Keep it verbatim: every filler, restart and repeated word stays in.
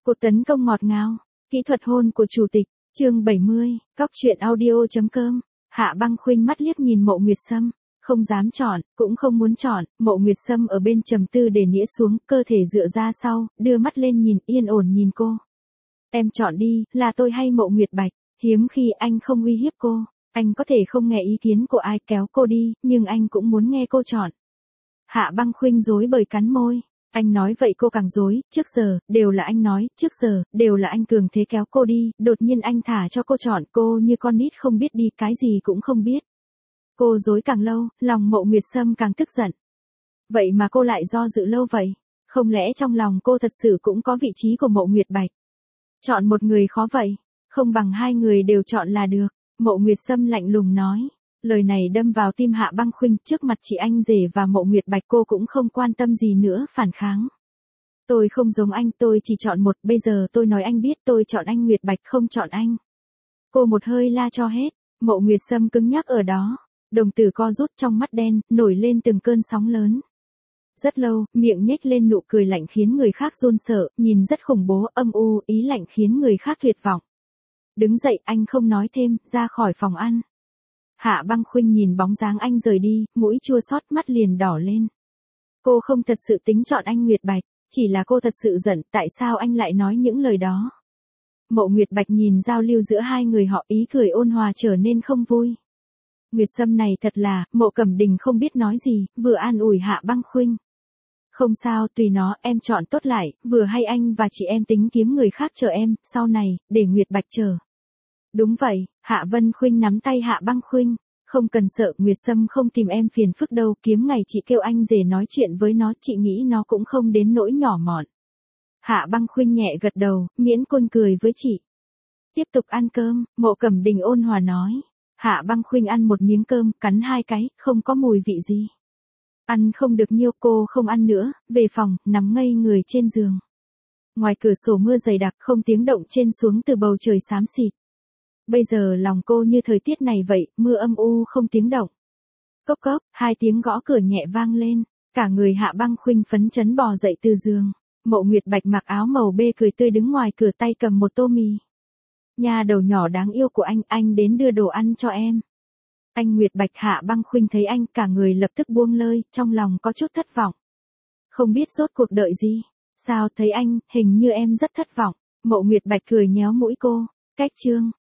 Cuộc tấn công ngọt ngào, kỹ thuật hôn của chủ tịch, chương bảy mươi, cóc truyện audio.com. Hạ Băng Khuynh mắt liếc nhìn Mộ Nguyệt Sâm, không dám chọn, cũng không muốn chọn. Mộ Nguyệt Sâm ở bên trầm tư để nĩa xuống, cơ thể dựa ra sau, đưa mắt lên nhìn, yên ổn nhìn cô. Em chọn đi, là tôi hay Mộ Nguyệt Bạch, hiếm khi anh không uy hiếp cô, anh có thể không nghe ý kiến của ai kéo cô đi, nhưng anh cũng muốn nghe cô chọn. Hạ Băng Khuynh rối bời cắn môi. Anh nói vậy cô càng rối, trước giờ, đều là anh nói, trước giờ, đều là anh cường thế kéo cô đi, đột nhiên anh thả cho cô chọn, cô như con nít không biết đi, cái gì cũng không biết. Cô rối càng lâu, lòng Mộ Nguyệt Sâm càng tức giận. Vậy mà cô lại do dự lâu vậy, không lẽ trong lòng cô thật sự cũng có vị trí của Mộ Nguyệt Bạch? Chọn một người khó vậy, không bằng hai người đều chọn là được, Mộ Nguyệt Sâm lạnh lùng nói. Lời này đâm vào tim Hạ Băng Khuynh, trước mặt chị anh rể và Mộ Nguyệt Bạch cô cũng không quan tâm gì nữa, phản kháng. Tôi không giống anh, tôi chỉ chọn một, bây giờ tôi nói anh biết tôi chọn anh, Nguyệt Bạch không chọn anh. Cô một hơi la cho hết, Mộ Nguyệt Sâm cứng nhắc ở đó, đồng tử co rút trong mắt đen, nổi lên từng cơn sóng lớn. Rất lâu, miệng nhếch lên nụ cười lạnh khiến người khác run sợ, nhìn rất khủng bố, âm u, ý lạnh khiến người khác tuyệt vọng. Đứng dậy, anh không nói thêm, ra khỏi phòng ăn. Hạ Băng Khuynh nhìn bóng dáng anh rời đi, mũi chua xót, mắt liền đỏ lên. Cô không thật sự tính chọn anh Nguyệt Bạch, chỉ là cô thật sự giận tại sao anh lại nói những lời đó. Mộ Nguyệt Bạch nhìn giao lưu giữa hai người họ, ý cười ôn hòa trở nên không vui. Nguyệt Sâm này thật là, Mộ Cẩm Đình không biết nói gì, vừa an ủi Hạ Băng Khuynh. Không sao, tùy nó, em chọn tốt lại, vừa hay anh và chị em tính kiếm người khác chờ em, sau này, để Nguyệt Bạch chờ. Đúng vậy, Hạ Vân Khuynh nắm tay Hạ Băng Khuynh, không cần sợ, Nguyệt Sâm không tìm em phiền phức đâu, kiếm ngày chị kêu anh rể nói chuyện với nó, chị nghĩ nó cũng không đến nỗi nhỏ mọn. Hạ Băng Khuynh nhẹ gật đầu, miễn côn cười với chị. Tiếp tục ăn cơm, Mộ Cẩm Đình ôn hòa nói. Hạ Băng Khuynh ăn một miếng cơm, cắn hai cái, không có mùi vị gì. Ăn không được nhiều, cô không ăn nữa, về phòng, nằm ngây người trên giường. Ngoài cửa sổ mưa dày đặc, không tiếng động trên xuống từ bầu trời xám xịt. Bây giờ lòng cô như thời tiết này vậy, mưa âm u không tiếng động. Cốc cốc, hai tiếng gõ cửa nhẹ vang lên, cả người Hạ Băng Khuynh phấn chấn bò dậy từ giường. Mộ Nguyệt Bạch mặc áo màu bê cười tươi đứng ngoài cửa, tay cầm một tô mì. Nha đầu nhỏ đáng yêu của anh, anh đến đưa đồ ăn cho em. Anh Nguyệt Bạch. Hạ Băng Khuynh thấy anh, cả người lập tức buông lơi, trong lòng có chút thất vọng. Không biết rốt cuộc đợi gì. Sao thấy anh, hình như em rất thất vọng. Mộ Nguyệt Bạch cười nhéo mũi cô. Cách chương.